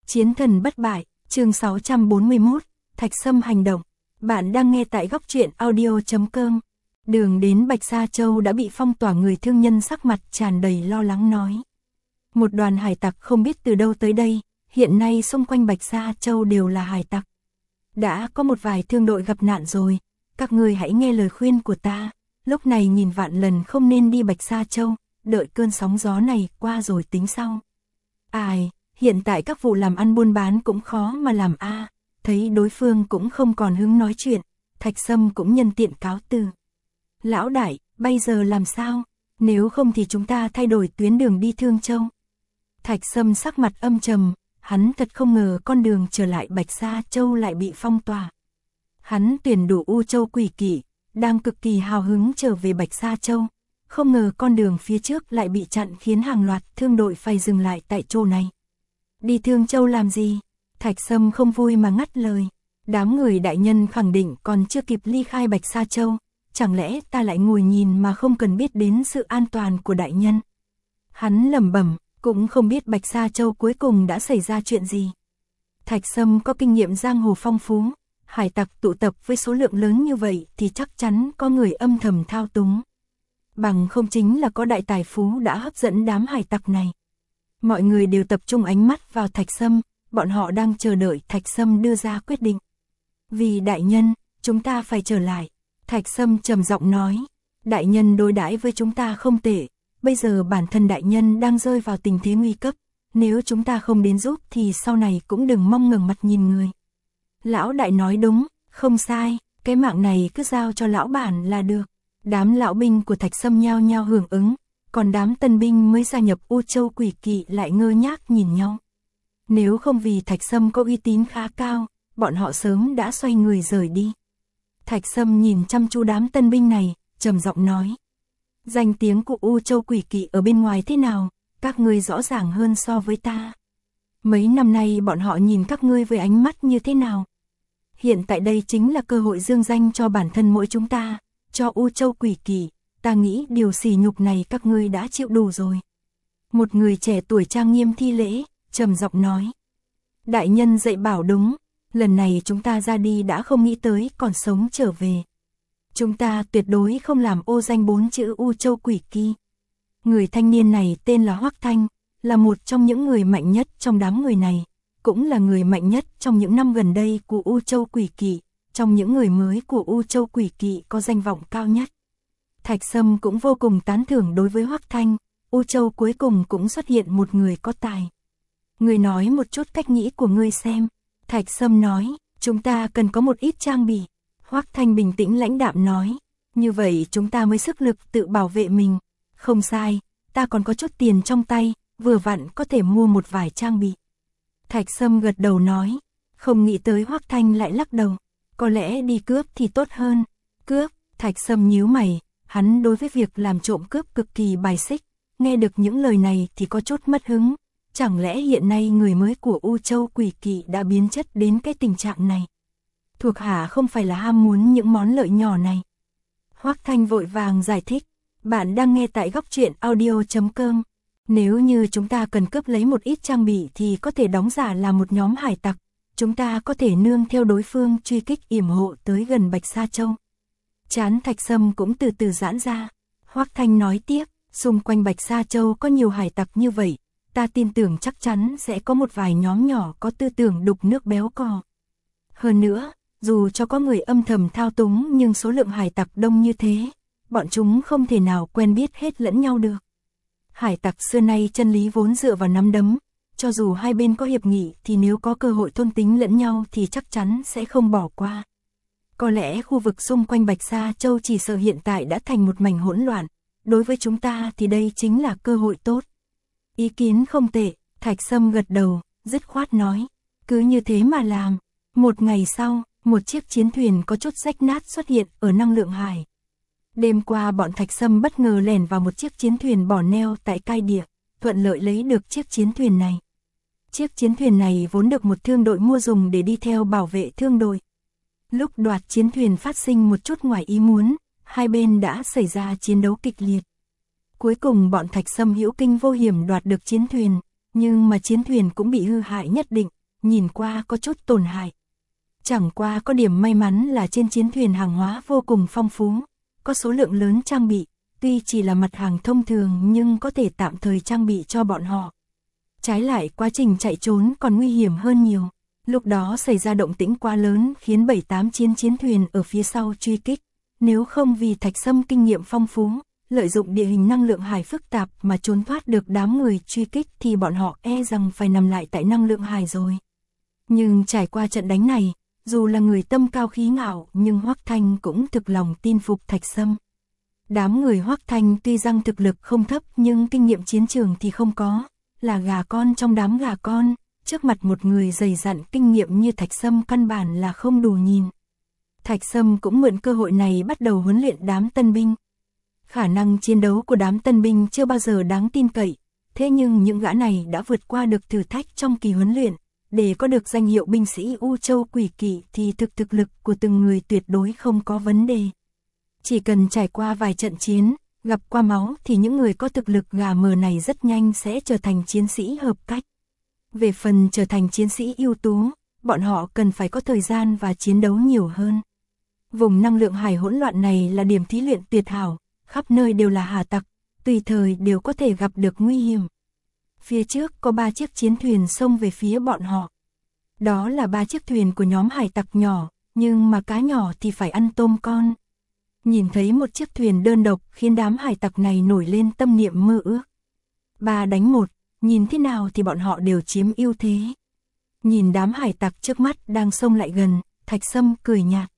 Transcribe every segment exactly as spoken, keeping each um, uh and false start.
Chiến thần bất bại, chương sáu trăm bốn mươi mốt, Thạch Sâm hành động. Bạn đang nghe tại góc truyện audio chấm com. Đường đến Bạch Sa Châu đã bị phong tỏa, người thương nhân sắc mặt tràn đầy lo lắng nói. Một đoàn hải tặc không biết từ đâu tới đây, hiện nay xung quanh Bạch Sa Châu đều là hải tặc. Đã có một vài thương đội gặp nạn rồi, các ngươi hãy nghe lời khuyên của ta, lúc này nhìn vạn lần không nên đi Bạch Sa Châu, đợi cơn sóng gió này qua rồi tính sau. Ai, hiện tại các vụ làm ăn buôn bán cũng khó mà làm a. À. Thấy đối phương cũng không còn hứng nói chuyện, Thạch Sâm cũng nhân tiện cáo từ. Lão đại, bây giờ làm sao? Nếu không thì chúng ta thay đổi tuyến đường đi Thương Châu. Thạch Sâm sắc mặt âm trầm, hắn thật không ngờ con đường trở lại Bạch Sa Châu lại bị phong tỏa. Hắn tuyển đủ U Châu Quỷ Kỵ, đang cực kỳ hào hứng trở về Bạch Sa Châu, không ngờ con đường phía trước lại bị chặn khiến hàng loạt thương đội phải dừng lại tại chỗ này. Đi Thương Châu làm gì? Thạch Sâm không vui mà ngắt lời. Đám người đại nhân khẳng định còn chưa kịp ly khai Bạch Sa Châu, chẳng lẽ ta lại ngồi nhìn mà không cần biết đến sự an toàn của đại nhân? Hắn lẩm bẩm, cũng không biết Bạch Sa Châu cuối cùng đã xảy ra chuyện gì. Thạch Sâm có kinh nghiệm giang hồ phong phú, hải tặc tụ tập với số lượng lớn như vậy thì chắc chắn có người âm thầm thao túng. Bằng không chính là có đại tài phú đã hấp dẫn đám hải tặc này. Mọi người đều tập trung ánh mắt vào Thạch Sâm, bọn họ đang chờ đợi Thạch Sâm đưa ra quyết định. Vì đại nhân, chúng ta phải trở lại. Thạch Sâm trầm giọng nói, đại nhân đối đãi với chúng ta không tệ, bây giờ bản thân đại nhân đang rơi vào tình thế nguy cấp, nếu chúng ta không đến giúp thì sau này cũng đừng mong ngẩng mặt nhìn người. Lão đại nói đúng, không sai, cái mạng này cứ giao cho lão bản là được. Đám lão binh của Thạch Sâm nhao nhao hưởng ứng, còn đám tân binh mới gia nhập U Châu Quỷ Kỵ lại ngơ ngác nhìn nhau. Nếu không vì Thạch Sâm có uy tín khá cao, bọn họ sớm đã xoay người rời đi. Thạch Sâm nhìn chăm chú đám tân binh này, trầm giọng nói. Danh tiếng của U Châu Quỷ Kỵ ở bên ngoài thế nào, các ngươi rõ ràng hơn so với ta. Mấy năm nay bọn họ nhìn các ngươi với ánh mắt như thế nào? Hiện tại đây chính là cơ hội dương danh cho bản thân mỗi chúng ta, cho U Châu Quỷ Kỵ, ta nghĩ điều sỉ nhục này các ngươi đã chịu đủ rồi. Một người trẻ tuổi trang nghiêm thi lễ, trầm giọng nói. Đại nhân dạy bảo đúng, lần này chúng ta ra đi đã không nghĩ tới còn sống trở về. Chúng ta tuyệt đối không làm ô danh bốn chữ U Châu Quỷ Kỵ. Người thanh niên này tên là Hoắc Thanh, là một trong những người mạnh nhất trong đám người này, cũng là người mạnh nhất trong những năm gần đây của U Châu Quỷ Kỵ, trong những người mới của U Châu Quỷ Kỵ có danh vọng cao nhất. Thạch Sâm cũng vô cùng tán thưởng đối với Hoắc Thanh, U Châu cuối cùng cũng xuất hiện một người có tài. Ngươi nói một chút cách nghĩ của ngươi xem. Thạch Sâm nói, chúng ta cần có một ít trang bị. Hoắc Thanh bình tĩnh lãnh đạm nói, như vậy chúng ta mới sức lực tự bảo vệ mình. Không sai, ta còn có chút tiền trong tay, vừa vặn có thể mua một vài trang bị. Thạch Sâm gật đầu nói, không nghĩ tới Hoắc Thanh lại lắc đầu, có lẽ đi cướp thì tốt hơn. Cướp? Thạch Sâm nhíu mày, hắn đối với việc làm trộm cướp cực kỳ bài xích, nghe được những lời này thì có chút mất hứng. Chẳng lẽ hiện nay người mới của U Châu Quỷ Kỵ đã biến chất đến cái tình trạng này? Thuộc hạ không phải là ham muốn những món lợi nhỏ này. Hoắc Thanh vội vàng giải thích, bạn đang nghe tại góc truyện audio chấm com. Nếu như chúng ta cần cướp lấy một ít trang bị thì có thể đóng giả là một nhóm hải tặc, chúng ta có thể nương theo đối phương truy kích yểm hộ tới gần Bạch Sa Châu. Trán Thạch Sâm cũng từ từ giãn ra. Hoắc Thanh nói tiếp, xung quanh Bạch Sa Châu có nhiều hải tặc như vậy, ta tin tưởng chắc chắn sẽ có một vài nhóm nhỏ có tư tưởng đục nước béo cò. Hơn nữa, dù cho có người âm thầm thao túng nhưng số lượng hải tặc đông như thế, bọn chúng không thể nào quen biết hết lẫn nhau được. Hải tặc xưa nay chân lý vốn dựa vào nắm đấm, cho dù hai bên có hiệp nghị thì nếu có cơ hội thôn tính lẫn nhau thì chắc chắn sẽ không bỏ qua. Có lẽ khu vực xung quanh Bạch Sa Châu chỉ sợ hiện tại đã thành một mảnh hỗn loạn, đối với chúng ta thì đây chính là cơ hội tốt. Ý kiến không tệ, Thạch Sâm gật đầu, dứt khoát nói, cứ như thế mà làm. Một ngày sau, một chiếc chiến thuyền có chút rách nát xuất hiện ở năng lượng hải. Đêm qua bọn Thạch Sâm bất ngờ lẻn vào một chiếc chiến thuyền bỏ neo tại Cai Địa, thuận lợi lấy được chiếc chiến thuyền này. Chiếc chiến thuyền này vốn được một thương đội mua dùng để đi theo bảo vệ thương đội. Lúc đoạt chiến thuyền phát sinh một chút ngoài ý muốn, hai bên đã xảy ra chiến đấu kịch liệt. Cuối cùng bọn Thạch Sâm hữu kinh vô hiểm đoạt được chiến thuyền, nhưng mà chiến thuyền cũng bị hư hại nhất định, nhìn qua có chút tổn hại. Chẳng qua có điểm may mắn là trên chiến thuyền hàng hóa vô cùng phong phú, có số lượng lớn trang bị, tuy chỉ là mặt hàng thông thường nhưng có thể tạm thời trang bị cho bọn họ. Trái lại quá trình chạy trốn còn nguy hiểm hơn nhiều. Lúc đó xảy ra động tĩnh quá lớn khiến bảy tám chiến chiến thuyền ở phía sau truy kích. Nếu không vì Thạch Sâm kinh nghiệm phong phú, lợi dụng địa hình năng lượng hải phức tạp mà trốn thoát được đám người truy kích thì bọn họ e rằng phải nằm lại tại năng lượng hải rồi. Nhưng trải qua trận đánh này, dù là người tâm cao khí ngạo nhưng Hoắc Thanh cũng thực lòng tin phục Thạch Sâm. Đám người Hoắc Thanh tuy rằng thực lực không thấp nhưng kinh nghiệm chiến trường thì không có, là gà con trong đám gà con, trước mặt một người dày dặn kinh nghiệm như Thạch Sâm căn bản là không đủ nhìn. Thạch Sâm cũng mượn cơ hội này bắt đầu huấn luyện đám tân binh. Khả năng chiến đấu của đám tân binh chưa bao giờ đáng tin cậy, thế nhưng những gã này đã vượt qua được thử thách trong kỳ huấn luyện, để có được danh hiệu binh sĩ U Châu Quỷ Kỵ thì thực thực lực của từng người tuyệt đối không có vấn đề. Chỉ cần trải qua vài trận chiến, gặp qua máu thì những người có thực lực gà mờ này rất nhanh sẽ trở thành chiến sĩ hợp cách. Về phần trở thành chiến sĩ ưu tú, bọn họ cần phải có thời gian và chiến đấu nhiều hơn. Vùng năng lượng hải hỗn loạn này là điểm thí luyện tuyệt hảo, khắp nơi đều là hà tặc, tùy thời đều có thể gặp được nguy hiểm. Phía trước có ba chiếc chiến thuyền xông về phía bọn họ. Đó là ba chiếc thuyền của nhóm hải tặc nhỏ, nhưng mà cá nhỏ thì phải ăn tôm con. Nhìn thấy một chiếc thuyền đơn độc khiến đám hải tặc này nổi lên tâm niệm mơ ước. Ba đánh một, nhìn thế nào thì bọn họ đều chiếm ưu thế. Nhìn đám hải tặc trước mắt đang xông lại gần, Thạch Sâm cười nhạt.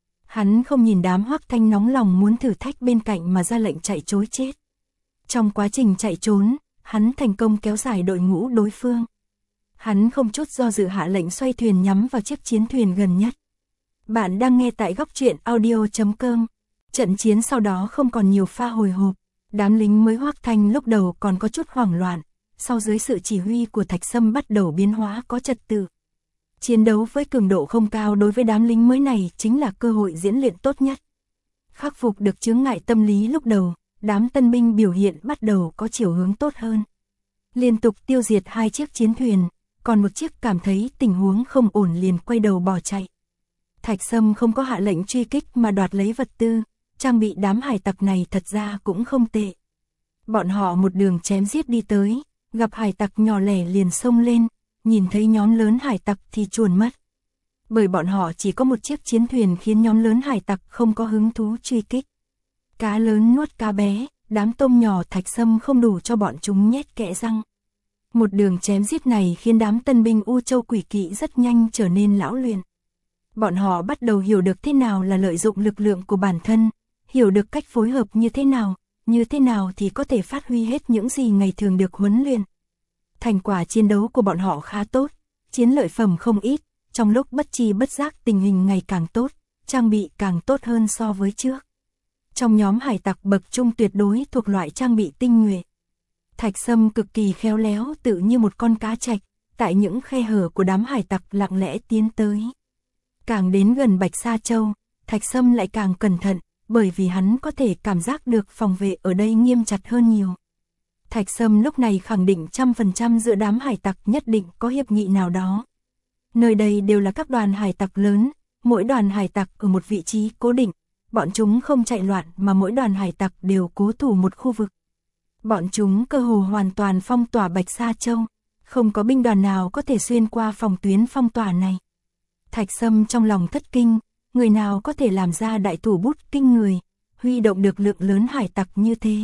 Hắn không nhìn đám Hoắc Thanh nóng lòng muốn thử thách bên cạnh mà ra lệnh chạy trối chết. Trong quá trình chạy trốn, hắn thành công kéo dài đội ngũ đối phương. Hắn không chút do dự hạ lệnh xoay thuyền nhắm vào chiếc chiến thuyền gần nhất. Bạn đang nghe tại góc truyện audio chấm com. Trận chiến sau đó không còn nhiều pha hồi hộp. Đám lính mới Hoắc Thanh lúc đầu còn có chút hoảng loạn, sau dưới sự chỉ huy của Thạch Sâm bắt đầu biến hóa có trật tự. Chiến đấu với cường độ không cao đối với đám lính mới này chính là cơ hội diễn luyện tốt nhất. Khắc phục được chướng ngại tâm lý lúc đầu, đám tân binh biểu hiện bắt đầu có chiều hướng tốt hơn. Liên tục tiêu diệt hai chiếc chiến thuyền, còn một chiếc cảm thấy tình huống không ổn liền quay đầu bỏ chạy. Thạch Sâm không có hạ lệnh truy kích mà đoạt lấy vật tư, trang bị đám hải tặc này thật ra cũng không tệ. Bọn họ một đường chém giết đi tới, gặp hải tặc nhỏ lẻ liền xông lên, nhìn thấy nhóm lớn hải tặc thì chuồn mất. Bởi bọn họ chỉ có một chiếc chiến thuyền khiến nhóm lớn hải tặc không có hứng thú truy kích. Cá lớn nuốt cá bé, đám tôm nhỏ Thạch Sâm không đủ cho bọn chúng nhét kẽ răng. Một đường chém giết này khiến đám tân binh U Châu Quỷ Kỵ rất nhanh trở nên lão luyện. Bọn họ bắt đầu hiểu được thế nào là lợi dụng lực lượng của bản thân, hiểu được cách phối hợp như thế nào, như thế nào thì có thể phát huy hết những gì ngày thường được huấn luyện. Thành quả chiến đấu của bọn họ khá tốt, chiến lợi phẩm không ít, trong lúc bất tri bất giác tình hình ngày càng tốt, trang bị càng tốt hơn so với trước. Trong nhóm hải tặc bậc trung tuyệt đối thuộc loại trang bị tinh nhuệ. Thạch Sâm cực kỳ khéo léo tự như một con cá trạch, tại những khe hở của đám hải tặc lặng lẽ tiến tới. Càng đến gần Bạch Sa Châu, Thạch Sâm lại càng cẩn thận, bởi vì hắn có thể cảm giác được phòng vệ ở đây nghiêm chặt hơn nhiều. Thạch Sâm lúc này khẳng định trăm phần trăm giữa đám hải tặc nhất định có hiệp nghị nào đó. Nơi đây đều là các đoàn hải tặc lớn, mỗi đoàn hải tặc ở một vị trí cố định, bọn chúng không chạy loạn mà mỗi đoàn hải tặc đều cố thủ một khu vực. Bọn chúng cơ hồ hoàn toàn phong tỏa Bạch Sa Châu, không có binh đoàn nào có thể xuyên qua phòng tuyến phong tỏa này. Thạch Sâm trong lòng thất kinh, người nào có thể làm ra đại thủ bút kinh người, huy động được lượng lớn hải tặc như thế.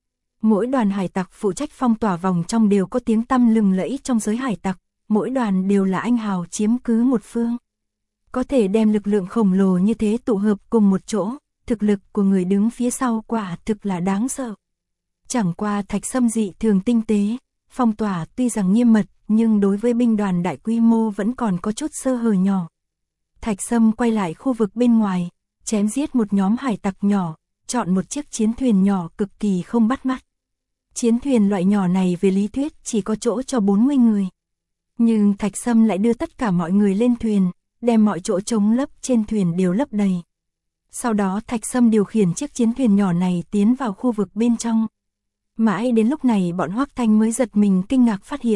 Mỗi đoàn hải tặc phụ trách phong tỏa vòng trong đều có tiếng tăm lừng lẫy trong giới hải tặc, mỗi đoàn đều là anh hào chiếm cứ một phương. Có thể đem lực lượng khổng lồ như thế tụ hợp cùng một chỗ, thực lực của người đứng phía sau quả thực là đáng sợ. Chẳng qua Thạch Sâm dị thường tinh tế, phong tỏa tuy rằng nghiêm mật nhưng đối với binh đoàn đại quy mô vẫn còn có chút sơ hở nhỏ. Thạch Sâm quay lại khu vực bên ngoài, chém giết một nhóm hải tặc nhỏ, chọn một chiếc chiến thuyền nhỏ cực kỳ không bắt mắt. Chiến thuyền loại nhỏ này về lý thuyết chỉ có chỗ cho bốn mươi người. Nhưng Thạch Sâm lại đưa tất cả mọi người lên thuyền, đem mọi chỗ trống lấp trên thuyền đều lấp đầy. Sau đó Thạch Sâm điều khiển chiếc chiến thuyền nhỏ này tiến vào khu vực bên trong. Mãi đến lúc này bọn Hoắc Thanh mới giật mình kinh ngạc phát hiện,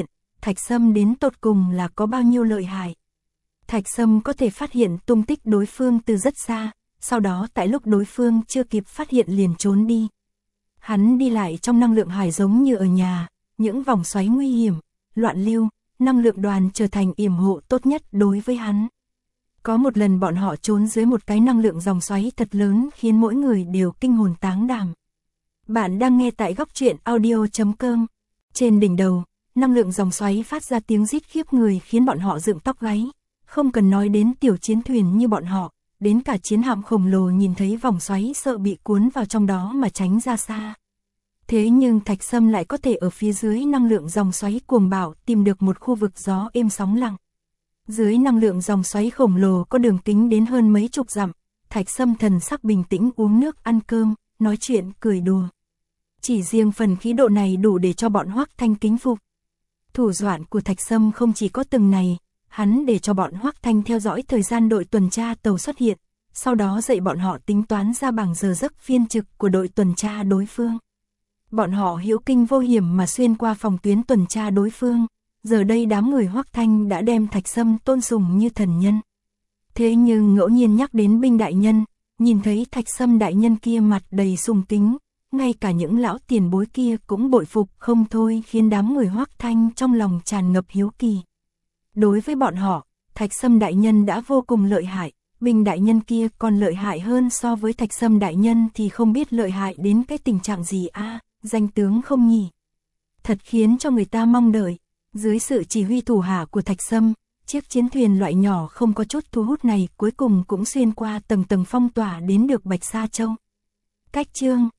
Thạch Sâm đến tột cùng là có bao nhiêu lợi hại. Thạch Sâm có thể phát hiện tung tích đối phương từ rất xa, sau đó tại lúc đối phương chưa kịp phát hiện liền trốn đi. Hắn đi lại trong năng lượng hải giống như ở nhà, những vòng xoáy nguy hiểm, loạn lưu, năng lượng đoàn trở thành yểm hộ tốt nhất đối với hắn. Có một lần bọn họ trốn dưới một cái năng lượng dòng xoáy thật lớn khiến mỗi người đều kinh hồn táng đảm. Bạn đang nghe tại góc truyện audio chấm com. Trên đỉnh đầu, năng lượng dòng xoáy phát ra tiếng rít khiếp người khiến bọn họ dựng tóc gáy. Không cần nói đến tiểu chiến thuyền như bọn họ, đến cả chiến hạm khổng lồ nhìn thấy vòng xoáy sợ bị cuốn vào trong đó mà tránh ra xa. Thế nhưng Thạch Sâm lại có thể ở phía dưới năng lượng dòng xoáy cuồng bạo tìm được một khu vực gió êm sóng lặng. Dưới năng lượng dòng xoáy khổng lồ có đường kính đến hơn mấy chục dặm, Thạch Sâm thần sắc bình tĩnh uống nước ăn cơm, nói chuyện cười đùa. Chỉ riêng phần khí độ này đủ để cho bọn Hoắc Thanh kính phục. Thủ đoạn của Thạch Sâm không chỉ có từng này, hắn để cho bọn Hoắc Thanh theo dõi thời gian đội tuần tra tàu xuất hiện, sau đó dạy bọn họ tính toán ra bảng giờ giấc phiên trực của đội tuần tra đối phương. Bọn họ hữu kinh vô hiểm mà xuyên qua phòng tuyến tuần tra đối phương, giờ đây đám người Hoắc Thanh đã đem Thạch Sâm tôn sùng như thần nhân. Thế nhưng ngẫu nhiên nhắc đến binh đại nhân, nhìn thấy Thạch Sâm đại nhân kia mặt đầy sùng kính, ngay cả những lão tiền bối kia cũng bội phục không thôi khiến đám người Hoắc Thanh trong lòng tràn ngập hiếu kỳ. Đối với bọn họ, Thạch Sâm đại nhân đã vô cùng lợi hại, binh đại nhân kia còn lợi hại hơn so với Thạch Sâm đại nhân thì không biết lợi hại đến cái tình trạng gì a, à, danh tướng không nhỉ? Thật khiến cho người ta mong đợi. Dưới sự chỉ huy thủ hạ của Thạch Sâm, chiếc chiến thuyền loại nhỏ không có chút thu hút này cuối cùng cũng xuyên qua tầng tầng phong tỏa đến được Bạch Sa Châu. Cách chương